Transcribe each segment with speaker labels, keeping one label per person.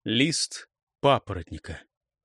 Speaker 1: Лист папоротника.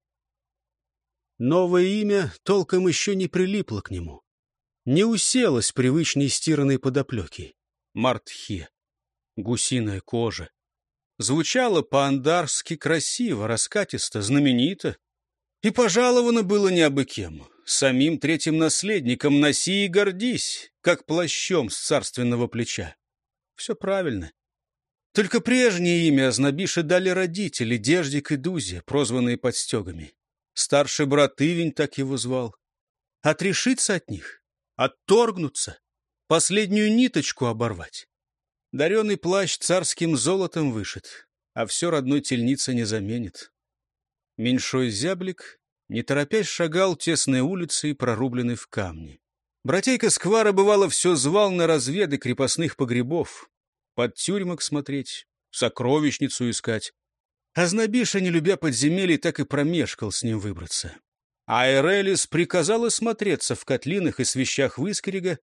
Speaker 1: Новое имя толком еще не прилипло к нему. Не уселось привычной стиранной подоплеки. Мартхе. Гусиная кожа. Звучало по-андарски красиво, раскатисто, знаменито. И пожаловано было не абы кем. Самим третьим наследником носи и гордись, как плащом с царственного плеча. Все правильно. Только прежнее имя Азнабише дали родители, Деждик и Дузе, прозванные подстегами. Старший брат Ивень так его звал. Отрешиться от них, отторгнуться, последнюю ниточку оборвать. Дареный плащ царским золотом вышит, а все родной тельница не заменит. Меньшой зяблик, не торопясь, шагал тесной улицей, прорубленной в камне. Братейка Сквара, бывало, все звал на разведы крепостных погребов, под тюрьмок смотреть, сокровищницу искать. Азнабиша, не любя подземелий, так и промешкал с ним выбраться. А Эрелис приказал осмотреться в котлинах и свищах Выскерега,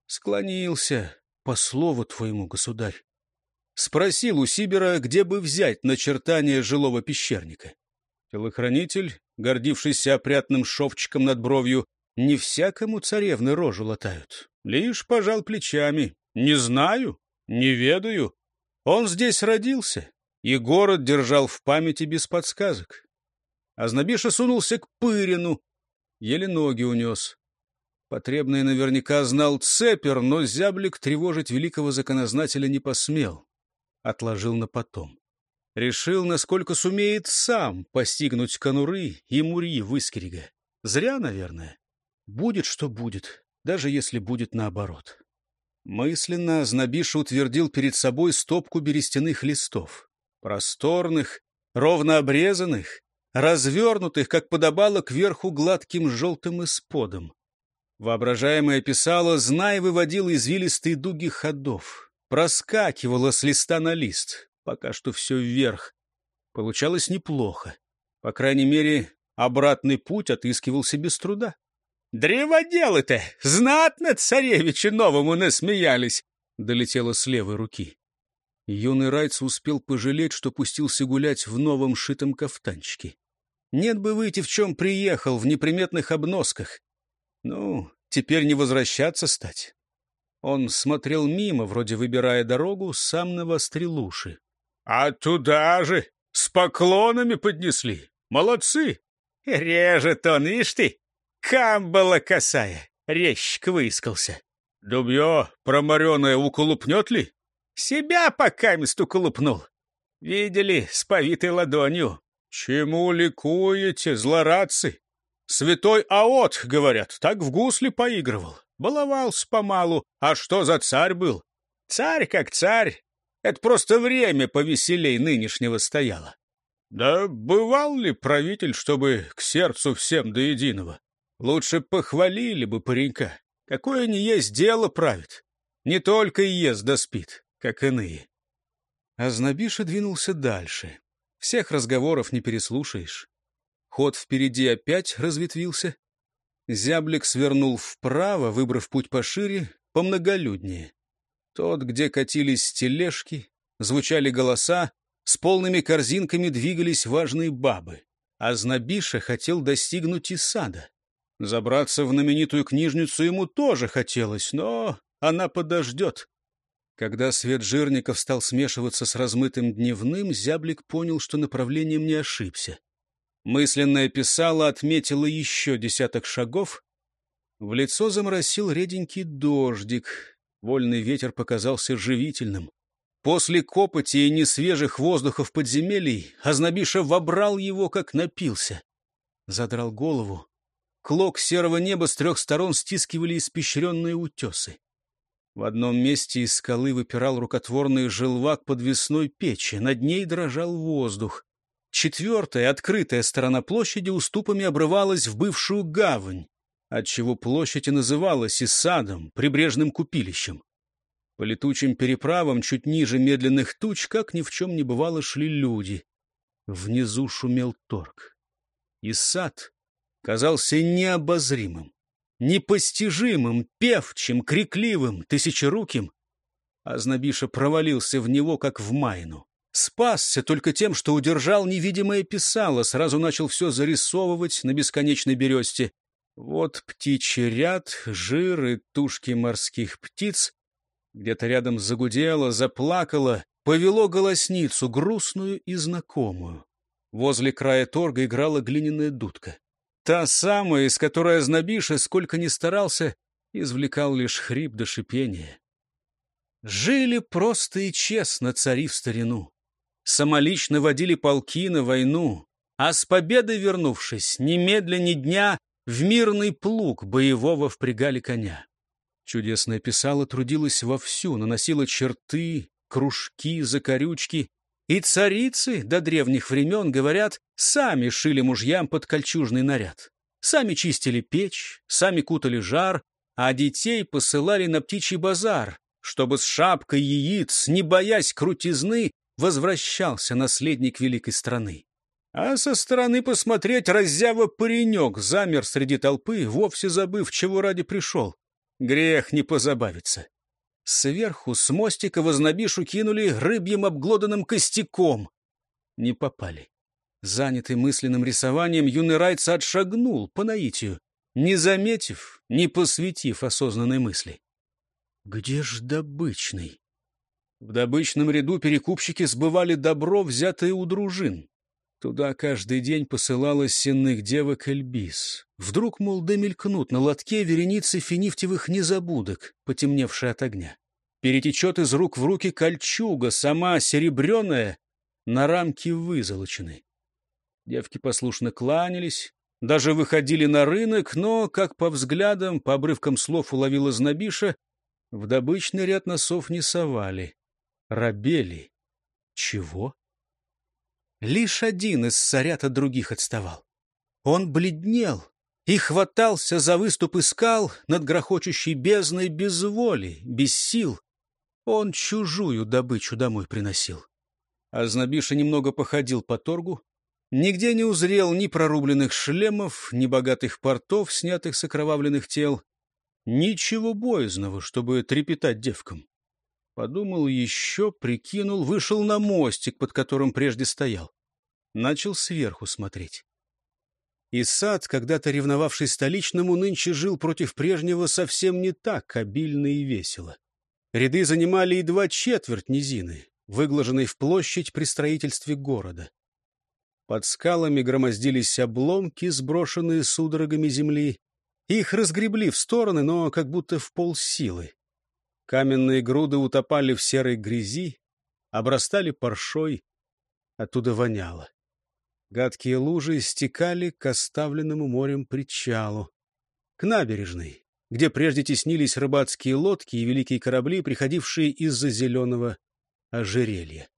Speaker 1: склонился по слову твоему, государь. Спросил у Сибира, где бы взять начертание жилого пещерника. Телохранитель, гордившийся опрятным шовчиком над бровью, не всякому царевны рожу латают. Лишь пожал плечами. Не знаю, не ведаю. Он здесь родился, и город держал в памяти без подсказок. Азнабиша сунулся к Пырину, еле ноги унес. Потребный наверняка знал Цепер, но зяблик тревожить великого законознателя не посмел. Отложил на потом. Решил, насколько сумеет сам постигнуть конуры и мурьи Выскерега. Зря, наверное. Будет, что будет, даже если будет наоборот. Мысленно Азнабиша утвердил перед собой стопку берестяных листов. Просторных, ровно обрезанных, развернутых, как подобало, кверху гладким желтым исподом. Воображаемое писало, знай, выводило извилистые дуги ходов. Проскакивало с листа на лист, пока что все вверх. Получалось неплохо. По крайней мере, обратный путь отыскивался без труда. «Древоделы-то! Знатно царевичи новому насмеялись!» — долетело с левой руки. Юный Райц успел пожалеть, что пустился гулять в новом шитом кафтанчике. Нет бы выйти, в чем приехал, в неприметных обносках. Ну, теперь не возвращаться стать. Он смотрел мимо, вроде выбирая дорогу, сам навострил уши. — А туда же! С поклонами поднесли! Молодцы! — Режет он, ишь ты! Камбала косая! Резчик выискался. — Дубье промореное уколупнет ли? — Себя покамест уколупнул. Видели, с повитой ладонью. — Чему ликуете, злорадцы? Святой Аот, говорят, так в гусли поигрывал. Баловался помалу. А что за царь был? Царь как царь. Это просто время повеселей нынешнего стояло. Да бывал ли правитель, чтобы к сердцу всем до единого? Лучше похвалили бы паренька. Какое ни есть дело правит. Не только и ест да спит, как иные. Азнабиша двинулся дальше. Всех разговоров не переслушаешь. Ход впереди опять разветвился. Зяблик свернул вправо, выбрав путь пошире, помноголюднее. Тот, где катились тележки, звучали голоса, с полными корзинками двигались важные бабы. Азнабиша хотел достигнуть и сада. Забраться в знаменитую книжницу ему тоже хотелось, но она подождет. Когда свет жирников стал смешиваться с размытым дневным, зяблик понял, что направлением не ошибся. Мысленное писало отметило еще десяток шагов. В лицо заморосил реденький дождик. Вольный ветер показался живительным. После копоти и несвежих воздухов подземелий Азнабиша вобрал его, как напился. Задрал голову. Клок серого неба с трех сторон стискивали испещренные утесы. В одном месте из скалы выпирал рукотворный желвак подвесной печи. Над ней дрожал воздух. Четвертая, открытая сторона площади уступами обрывалась в бывшую гавань, отчего площадь и называлась и садом, прибрежным купилищем. По летучим переправам, чуть ниже медленных туч, как ни в чем не бывало, шли люди. Внизу шумел торг. И сад казался необозримым, непостижимым, певчим, крикливым, тысячеруким. Азнабиша провалился в него, как в майну. Спасся только тем, что удержал невидимое писало, сразу начал все зарисовывать на бесконечной бересте. Вот птичий ряд, жир и тушки морских птиц. Где-то рядом загудело, заплакало, повело голосницу, грустную и знакомую. Возле края торга играла глиняная дудка. Та самая, из которой Ознобиша, сколько ни старался, извлекал лишь хрип до шипения. Жили просто и честно цари в старину. Самолично водили полки на войну, а с победой вернувшись, немедля ни дня в мирный плуг боевого впрягали коня. Чудесное писало трудилось вовсю, наносило черты, кружки, закорючки. И царицы до древних времен, говорят, сами шили мужьям под кольчужный наряд. Сами чистили печь, сами кутали жар, а детей посылали на птичий базар, чтобы с шапкой яиц, не боясь крутизны, возвращался наследник великой страны. А со стороны посмотреть раззява паренек замер среди толпы, вовсе забыв, чего ради пришел. Грех не позабавиться. Сверху с мостика в Ознобишу кинули рыбьим обглоданным костяком. Не попали. Занятый мысленным рисованием, юный Райца отшагнул по наитию, не заметив, не посвятив осознанной мысли. Где ж добычный? В добычном ряду перекупщики сбывали добро, взятое у дружин. Туда каждый день посылалось сенных девок Эльбис. Вдруг, мол, домелькнут на лотке вереницы финифтевых незабудок, потемневшие от огня. Перетечет из рук в руки кольчуга, сама серебряная, на рамке вызолочены. Девки послушно кланялись, даже выходили на рынок, но, как по взглядам, по обрывкам слов уловила Ознобиша, в добычный ряд носов не совали. Робели. Чего? Лишь один из царят от других отставал. Он бледнел и хватался за выступы скал над грохочущей бездной без воли, без сил. Он чужую добычу домой приносил. Ознобиша немного походил по торгу, нигде не узрел ни прорубленных шлемов, ни богатых портов, снятых с окровавленных тел. Ничего боязного, чтобы трепетать девкам. Подумал еще, прикинул, вышел на мостик, под которым прежде стоял. Начал сверху смотреть. И сад, когда-то ревновавший столичному, нынче жил против прежнего совсем не так обильно и весело. Ряды занимали едва четверть низины, выглаженной в площадь при строительстве города. Под скалами громоздились обломки, сброшенные судорогами земли. Их разгребли в стороны, но как будто в полсилы. Каменные груды утопали в серой грязи, обрастали паршой, оттуда воняло. Гадкие лужи стекали к оставленному морем причалу, к набережной, где прежде теснились рыбацкие лодки и великие корабли, приходившие из-за зеленого ожерелья.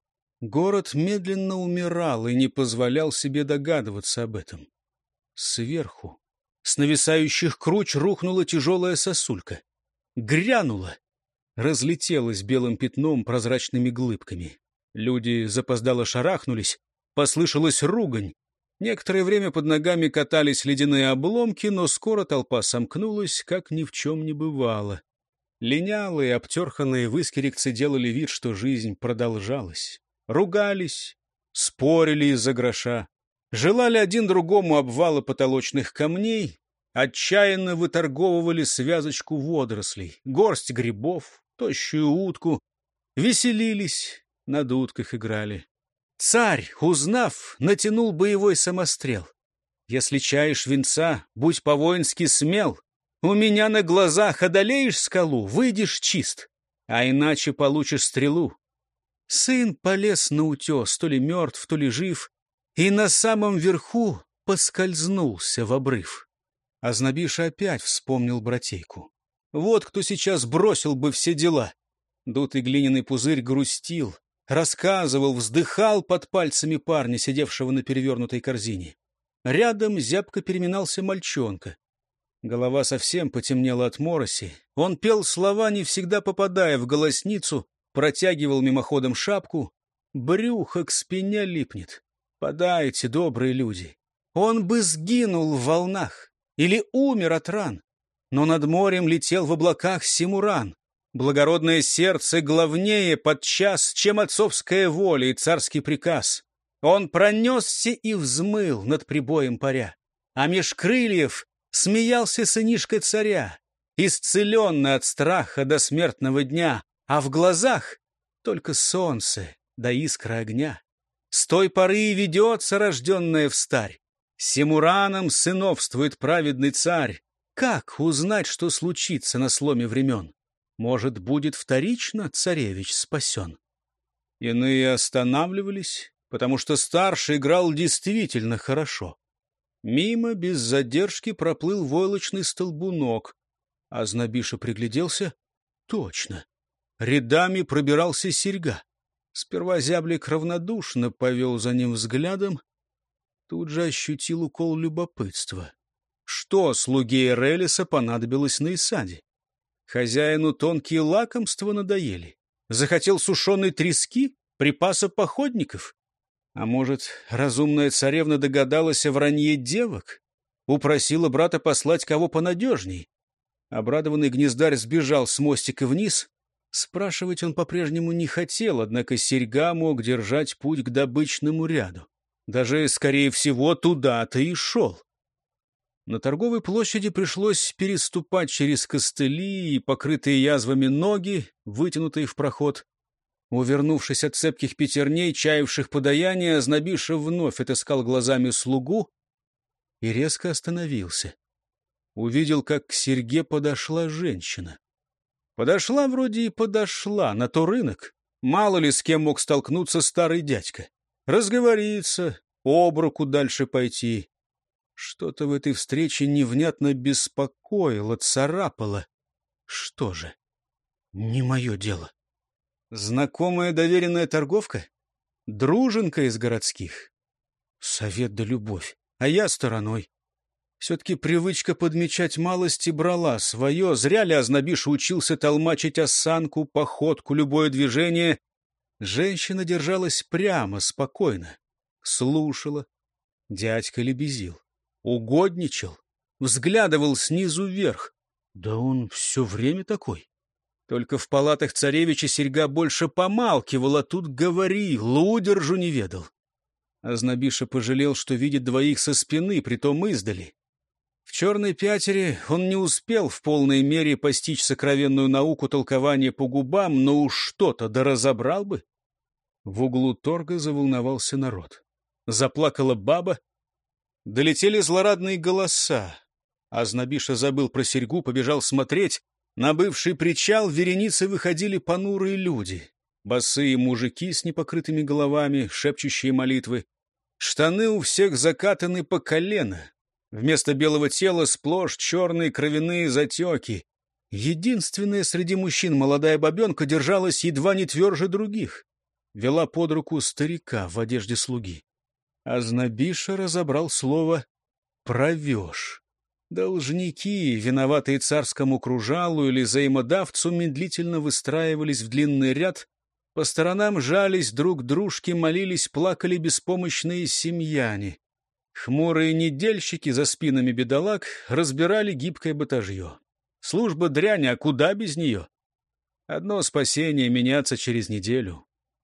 Speaker 1: Город медленно умирал и не позволял себе догадываться об этом. Сверху, с нависающих круч, рухнула тяжелая сосулька. Грянула, разлетелась белым пятном прозрачными глыбками. Люди запоздало шарахнулись, послышалась ругань. Некоторое время под ногами катались ледяные обломки, но скоро толпа сомкнулась, как ни в чем не бывало. Линялые, обтерханные выскерикцы делали вид, что жизнь продолжалась. Ругались, спорили из-за гроша, желали один другому обвала потолочных камней, отчаянно выторговывали связочку водорослей, горсть грибов, тощую утку, веселились, на дудках играли. Царь, узнав, натянул боевой самострел. Если чаешь венца, будь по-воински смел. У меня на глазах одолеешь скалу, выйдешь чист, а иначе получишь стрелу. Сын полез на утес, то ли мертв, то ли жив, и на самом верху поскользнулся в обрыв. Ознобиша опять вспомнил братейку. Вот кто сейчас бросил бы все дела. Дутый глиняный пузырь грустил, рассказывал, вздыхал под пальцами парня, сидевшего на перевернутой корзине. Рядом зябко переминался мальчонка. Голова совсем потемнела от мороси. Он пел слова, не всегда попадая в голосницу, протягивал мимоходом шапку. Брюхо к спине липнет. Подайте, добрые люди. Он бы сгинул в волнах или умер от ран. Но над морем летел в облаках Симуран. Благородное сердце главнее подчас, чем отцовская воля и царский приказ. Он пронесся и взмыл над прибоем паря, а меж крыльев смеялся сынишка царя, исцеленный от страха до смертного дня, а в глазах только солнце да искра огня. С той поры и ведется рожденная встарь. Сему ранам сыновствует праведный царь. Как узнать, что случится на сломе времен? Может, будет вторично царевич спасен? Иные останавливались, потому что старший играл действительно хорошо. Мимо без задержки проплыл войлочный столбунок. А Знобиша пригляделся. Точно. Рядами пробирался серьга. Сперва зяблик равнодушно повел за ним взглядом. Тут же ощутил укол любопытства. Что слуге Эрелиса понадобилось на Исаде? Хозяину тонкие лакомства надоели. Захотел сушеной трески, припаса походников. А может, разумная царевна догадалась о вранье девок? Упросила брата послать кого понадежней. Обрадованный гнездарь сбежал с мостика вниз. Спрашивать он по-прежнему не хотел, однако серьга мог держать путь к добычному ряду. Даже, скорее всего, туда-то и шел. На торговой площади пришлось переступать через костыли и покрытые язвами ноги, вытянутые в проход. Увернувшись от цепких пятерней, чаявших подаяние, Знобиша вновь отыскал глазами слугу и резко остановился. Увидел, как к серьге подошла женщина. Подошла вроде и подошла, на то рынок. Мало ли с кем мог столкнуться старый дядька. Разговориться, об руку дальше пойти. Что-то в этой встрече невнятно беспокоило, царапало. Что же? Не мое дело. Знакомая доверенная торговка? Дружинка из городских? Совет да любовь, а я стороной. Все-таки привычка подмечать малости брала свое. Зря ли Знобиша учился толмачить осанку, походку, любое движение. Женщина держалась прямо, спокойно. Слушала. Дядька лебезил. Угодничал. Взглядывал снизу вверх. Да он все время такой. Только в палатах царевича серьга больше помалкивал, а тут говорил, удержу не ведал. А Знобиша пожалел, что видит двоих со спины, притом издали. В «Черной пятере» он не успел в полной мере постичь сокровенную науку толкования по губам, но уж что-то да разобрал бы. В углу торга заволновался народ. Заплакала баба. Долетели злорадные голоса. А Знобиша забыл про серьгу, побежал смотреть. На бывший причал вереницы выходили понурые люди. Босые мужики с непокрытыми головами, шепчущие молитвы. Штаны у всех закатаны по колено. Вместо белого тела сплошь черные кровяные затеки. Единственная среди мужчин молодая бабенка держалась едва не тверже других. Вела под руку старика в одежде слуги. А Знобиша разобрал слово «провеж». Должники, виноватые царскому кружалу или взаимодавцу, медлительно выстраивались в длинный ряд. По сторонам жались друг к дружке, молились, плакали беспомощные семьяне. Хмурые недельщики за спинами бедолаг разбирали гибкое батажье. Служба дрянь, а куда без нее? Одно спасение — меняться через неделю.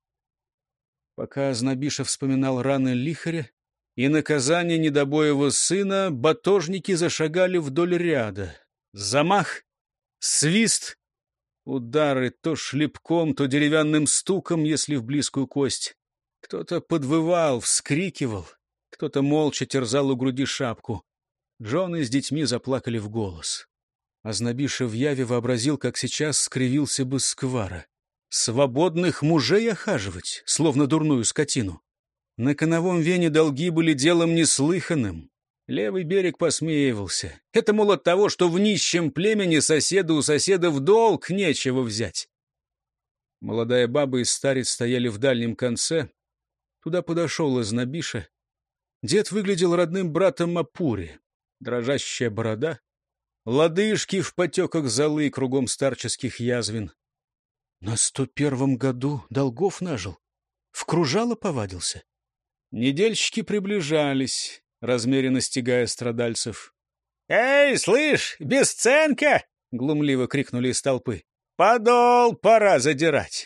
Speaker 1: Пока Знобиша вспоминал раны лихаря и наказание недобоего сына, батожники зашагали вдоль ряда. Замах, свист, удары то шлепком, то деревянным стуком, если в близкую кость. Кто-то подвывал, вскрикивал. Кто-то молча терзал у груди шапку. Жены с детьми заплакали в голос. А Знобиша в яве вообразил, как сейчас скривился бы сквара. Свободных мужей охаживать, словно дурную скотину. На коновом вене долги были делом неслыханным. Левый берег посмеивался. Это, мол, от того, что в нищем племени соседу у соседа в долг нечего взять. Молодая баба и старец стояли в дальнем конце. Туда подошел Знобиша. Дед выглядел родным братом Апури. Дрожащая борода, лодыжки в потеках золы кругом старческих язвин. На 101-м году долгов нажил. В кружало повадился. Недельщики приближались, размеренно стягая страдальцев. — Эй, слышь, бесценка! — глумливо крикнули из толпы. Подол пора задирать.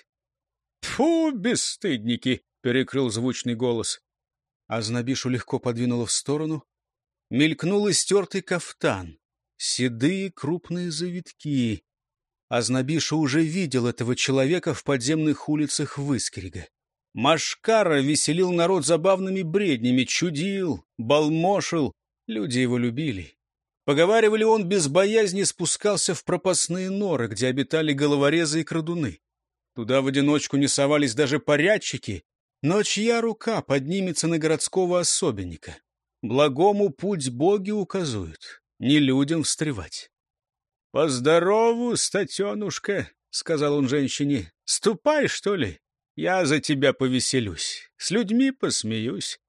Speaker 1: Тьфу, бесстыдники! — перекрыл звучный голос. Азнабишу легко подвинула в сторону. Мелькнул истертый кафтан. Седые крупные завитки. Азнабиша уже видел этого человека в подземных улицах Выскерега. Машкара веселил народ забавными бреднями, чудил, балмошил. Люди его любили. Поговаривали, он без боязни спускался в пропастные норы, где обитали головорезы и крадуны. Туда в одиночку не совались даже порядчики, но чья рука поднимется на городского особенника? Благому путь боги указуют, не людям встревать. — Поздорову, статенушка, — сказал он женщине. — Ступай, что ли? Я за тебя повеселюсь, с людьми посмеюсь.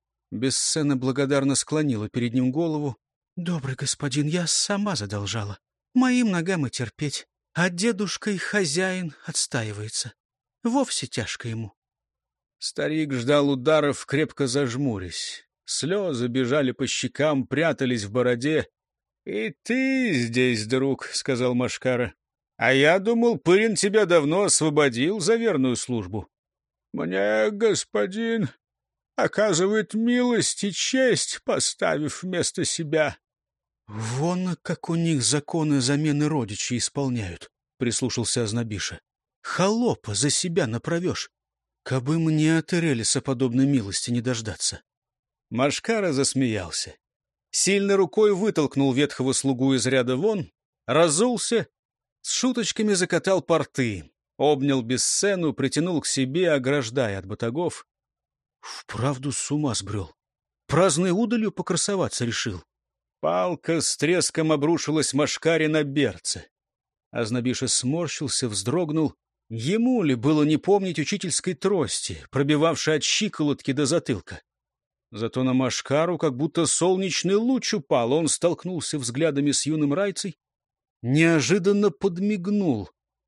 Speaker 1: Бесцена благодарно склонила перед ним голову. — Добрый господин, я сама задолжала. Моим ногам и терпеть. А дедушка и хозяин отстаивается. Вовсе тяжко ему. Старик ждал ударов, крепко зажмурясь. Слезы бежали по щекам, прятались в бороде. — И ты здесь, друг, — сказал Машкара. — А я думал, Пырин тебя давно освободил за верную службу. — Мне, господин, оказывает милость и честь, поставив вместо себя. — Вон как у них законы замены родичей исполняют, — прислушался Азнабиша. — Холопа за себя направешь. Кабы мне от Эрелиса подобной милости не дождаться. Машкара засмеялся. Сильно рукой вытолкнул ветхого слугу из ряда вон, разулся, с шуточками закатал порты, обнял Бесцену, притянул к себе, ограждая от батагов. Вправду с ума сбрел. Праздной удалью покрасоваться решил. Палка с треском обрушилась Машкаре на берце. Азнабиша сморщился, вздрогнул. Ему ли было не помнить учительской трости, пробивавшей от щиколотки до затылка? Зато на Машкару как будто солнечный луч упал, он столкнулся взглядами с юным райцей, неожиданно подмигнул.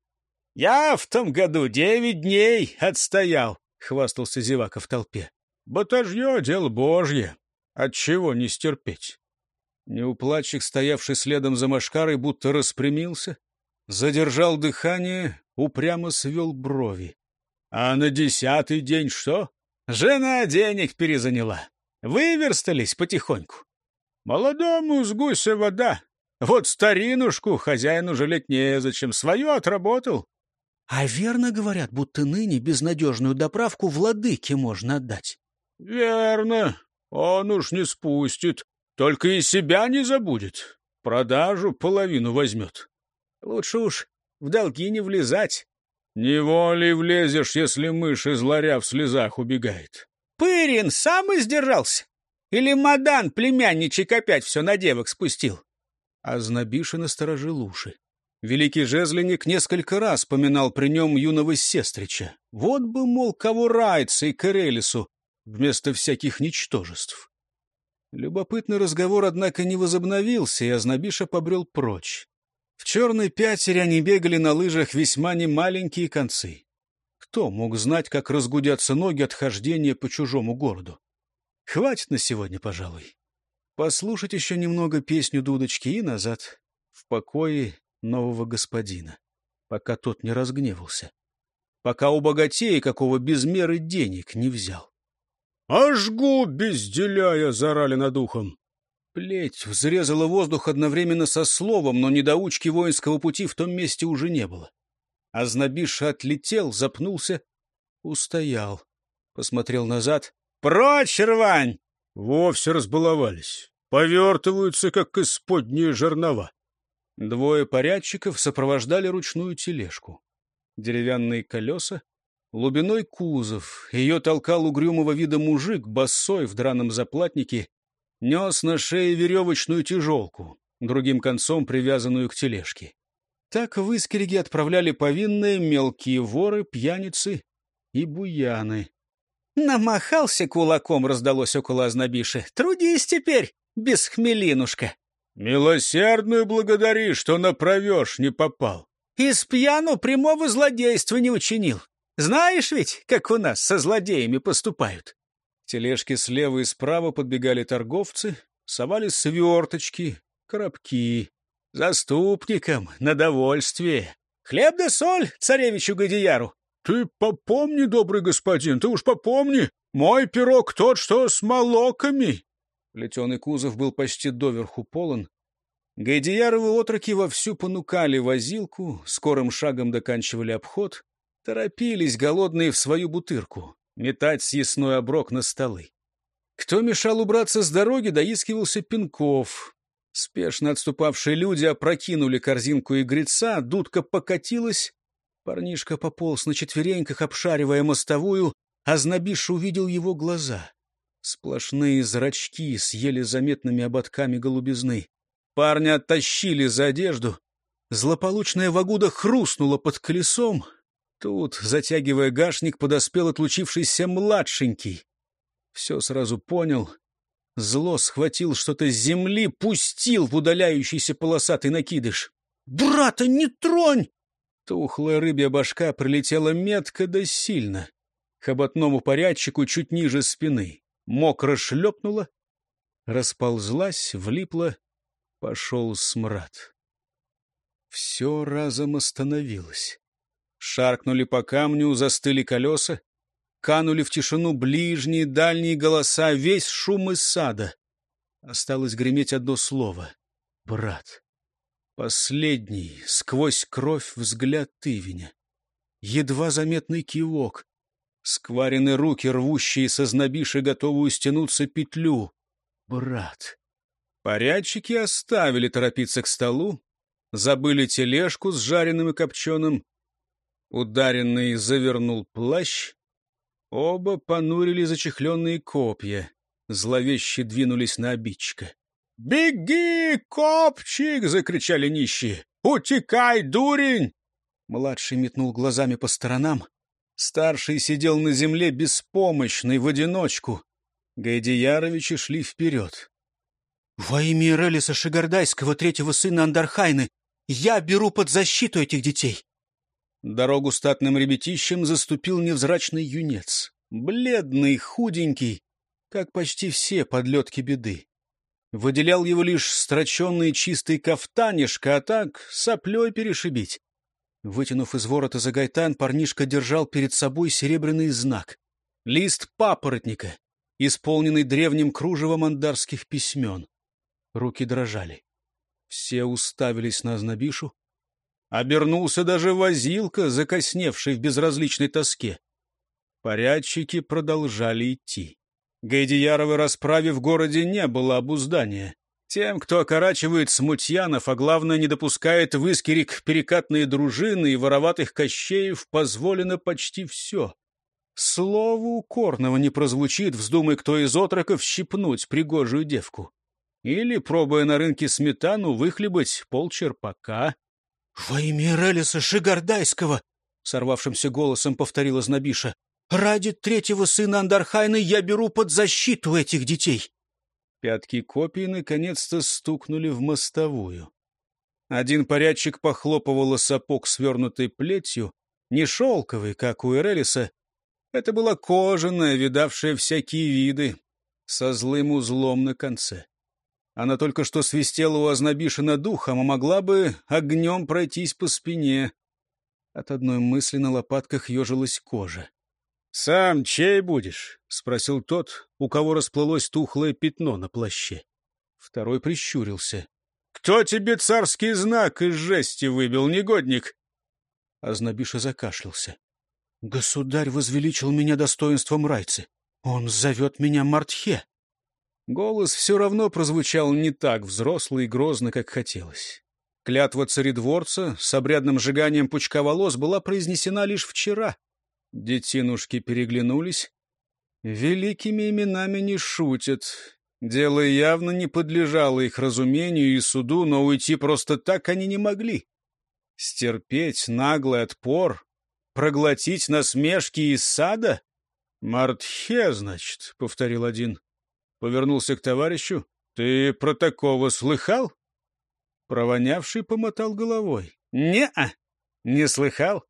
Speaker 1: — Я в том году 9 дней отстоял, — хвастался зевака в толпе. — Батажье — дело божье. Отчего не стерпеть? Неуплатчик, стоявший следом за Машкарой, будто распрямился, задержал дыхание, упрямо свел брови. — А на 10-й день что? Жена денег перезаняла. Выверстались потихоньку. Молодому с гуся вода. Вот старинушку хозяину жалеть незачем, свое отработал. А верно говорят, будто ныне безнадежную доправку владыке можно отдать. — Верно. Он уж не спустит. Только и себя не забудет. Продажу половину возьмет. Лучше уж в долги не влезать. Неволей влезешь, если мышь из ларя в слезах убегает. Пырин сам издержался? Или Мадан, племянничек, опять все на девок спустил? Азнабиша насторожил уши. Великий жезлинник несколько раз поминал при нем юного сестрича. Вот бы, мол, кого Райца и к Эрелису вместо всяких ничтожеств. Любопытный разговор, однако, не возобновился, и Азнабиша побрел прочь. В черной пятере они бегали на лыжах весьма немаленькие концы. Кто мог знать, как разгудятся ноги от хождения по чужому городу? Хватит на сегодня, пожалуй. Послушать еще немного песню дудочки и назад, в покое нового господина, пока тот не разгневался, пока у богатея какого без меры денег не взял. «Ажгу, безделяя!» — заорали над ухом. Плеть взрезала воздух одновременно со словом, но недоучки воинского пути в том месте уже не было. Азнабиша отлетел, запнулся, устоял, посмотрел назад. «Прочь, рвань!» Вовсе разбаловались, повертываются, как исподние жернова. Двое порядчиков сопровождали ручную тележку. Деревянные колеса, лубиной кузов, ее толкал угрюмого вида мужик, босой в драном заплатнике, нес на шее веревочную тяжелку, другим концом привязанную к тележке. Так в Искереге отправляли повинные мелкие воры, пьяницы и буяны. «Намахался кулаком», — раздалось около Азнабиши. «Трудись теперь, бесхмелинушка». «Милосердную благодари, что на провеж не попал». «Из пьяну прямого злодейства не учинил. Знаешь ведь, как у нас со злодеями поступают». Тележки слева и справа подбегали торговцы, совали сверточки, коробки. «Заступникам на довольствие». Хлеб да соль царевичу Гадияру. Ты попомни, добрый господин, ты уж попомни. Мой пирог тот, что с молоками. Плетеный кузов был почти доверху полон. Гайдияровы отроки вовсю понукали возилку, скорым шагом доканчивали обход, торопились голодные в свою бутырку, метать съестной оброк на столы. Кто мешал убраться с дороги, доискивался Пинков. Спешно отступавшие люди опрокинули корзинку игреца, дудка покатилась. Парнишка пополз на четвереньках, обшаривая мостовую, а Знобиша увидел его глаза. Сплошные зрачки с еле заметными ободками голубизны. Парня оттащили за одежду. Злополучная вагуда хрустнула под колесом. Тут, затягивая гашник, подоспел отлучившийся младшенький. Все сразу понял. Зло схватил что-то с земли, пустил в удаляющийся полосатый накидыш. «Брата, не тронь!» Тухлая рыбья башка прилетела метко да сильно. Хоботному порядчику чуть ниже спины. Мокро шлепнула, расползлась, влипла, пошел смрад. Все разом остановилось. Шаркнули по камню, застыли колеса. Канули в тишину ближние, дальние голоса, весь шум из сада. Осталось греметь одно слово — брат. Последний, сквозь кровь, взгляд Тывеня. Едва заметный кивок. Скварены руки, рвущие со Знобиши, готовую стянуться петлю. Брат. Порядчики оставили торопиться к столу, забыли тележку с жареным и копченым. Ударенный завернул плащ. Оба понурили зачехленные копья, зловеще двинулись на обидчика. «Беги, копчик!» — закричали нищие. «Утекай, дурень!» Младший метнул глазами по сторонам. Старший сидел на земле беспомощный, в одиночку. Гайдияровичи шли вперед. «Во имя Ирелиса Шигардайского, третьего сына Андархайны, я беру под защиту этих детей!» Дорогу статным ребятищам заступил невзрачный юнец. Бледный, худенький, как почти все подлетки беды. Выделял его лишь строченный чистый кафтанишко, а так соплей перешибить. Вытянув из ворота загайтан, парнишка держал перед собой серебряный знак. Лист папоротника, исполненный древним кружевом андарских письмен. Руки дрожали. Все уставились на Знобишу. Обернулся даже возилка, закосневший в безразличной тоске. Порядчики продолжали идти. Гайдияровой расправе в городе не было обуздания. Тем, кто окорачивает смутьянов, а главное, не допускает в Искирик перекатные дружины и вороватых кощеев, позволено почти все. Слово укорного не прозвучит, вздумай кто из отроков щипнуть пригожую девку. Или, пробуя на рынке сметану, выхлебать полчерпака. «Во имя Ирелиса Шигардайского!» — сорвавшимся голосом повторила Знобиша. «Ради третьего сына Андархайны я беру под защиту этих детей!» Пятки копий наконец-то стукнули в мостовую. Один порядчик похлопывал сапог свернутой плетью, не шелковый, как у Ирелиса. Это была кожаная, видавшая всякие виды, со злым узлом на конце. Она только что свистела у Ознобиши над духом, а могла бы огнем пройтись по спине. От одной мысли на лопатках ежилась кожа. — Сам чей будешь? — спросил тот, у кого расплылось тухлое пятно на плаще. Второй прищурился. — Кто тебе царский знак из жести выбил, негодник? Ознобиша закашлялся. — Государь возвеличил меня достоинством райцы. Он зовет меня Мартхе. Голос все равно прозвучал не так взросло и грозно, как хотелось. Клятва царедворца с обрядным сжиганием пучка волос была произнесена лишь вчера. Детинушки переглянулись. Великими именами не шутят. Дело явно не подлежало их разумению и суду, но уйти просто так они не могли. Стерпеть наглый отпор, проглотить насмешки из сада? «Мартхе, значит», — повторил один. Повернулся к товарищу. «Ты про такого слыхал?» Провонявший помотал головой. «Не-а, не слыхал».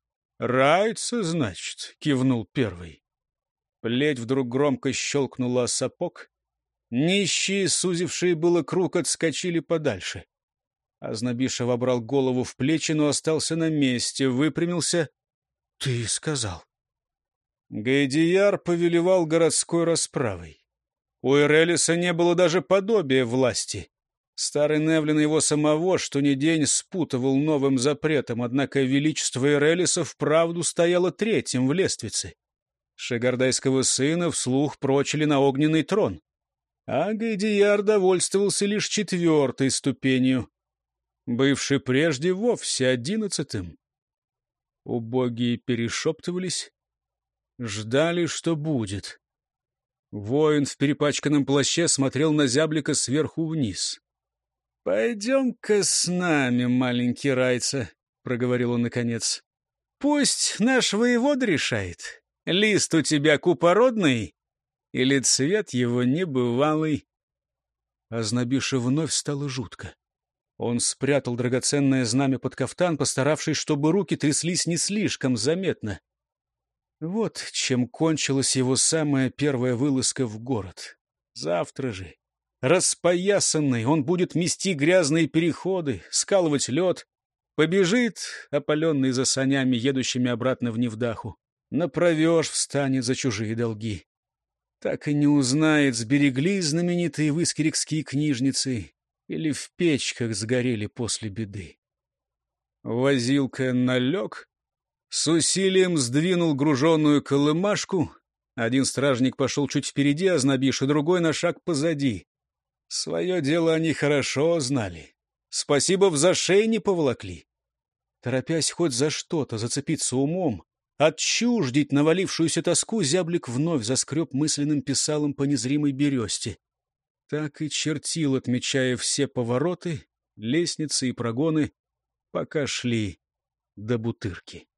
Speaker 1: «Райца, значит», — кивнул первый. Плеть вдруг громко щелкнула о сапог. Нищие, сузившие было круг, отскочили подальше. Азнабиша вобрал голову в плечи, но остался на месте, выпрямился. — Ты сказал. Гайдияр повелевал городской расправой. У Эрелиса не было даже подобия власти. Старый Невлин его самого, что ни день, спутывал новым запретом, однако величество Эрелиса вправду стояло третьим в лествице. Шигардайского сына вслух прочили на огненный трон, а Гайдияр довольствовался лишь 4-й ступенью, бывший прежде вовсе 11-м. Убогие перешептывались, ждали, что будет. Воин в перепачканном плаще смотрел на зяблика сверху вниз. — Пойдем-ка с нами, маленький райца, — проговорил он наконец. — Пусть наш воевод решает, лист у тебя купородный или цвет его небывалый. Азнабише вновь стало жутко. Он спрятал драгоценное знамя под кафтан, постаравшись, чтобы руки тряслись не слишком заметно. Вот чем кончилась его самая первая вылазка в город. Завтра же, распоясанный, он будет мести грязные переходы, скалывать лед, побежит, опаленный за санями, едущими обратно в Невдаху. Направешь встанет за чужие долги. Так и не узнает, сберегли знаменитые выскирикские книжницы или в печках сгорели после беды. Возилка налег, с усилием сдвинул груженную колымашку. Один стражник пошел чуть впереди Азнабиша, другой на шаг позади. Свое дело они хорошо знали. Спасибо, в зашей не поволокли. Торопясь хоть за что-то зацепиться умом, отчуждить навалившуюся тоску, зяблик вновь заскреб мысленным писалом по незримой бересте. Так и чертил, отмечая все повороты, лестницы и прогоны, пока шли до Бутырки.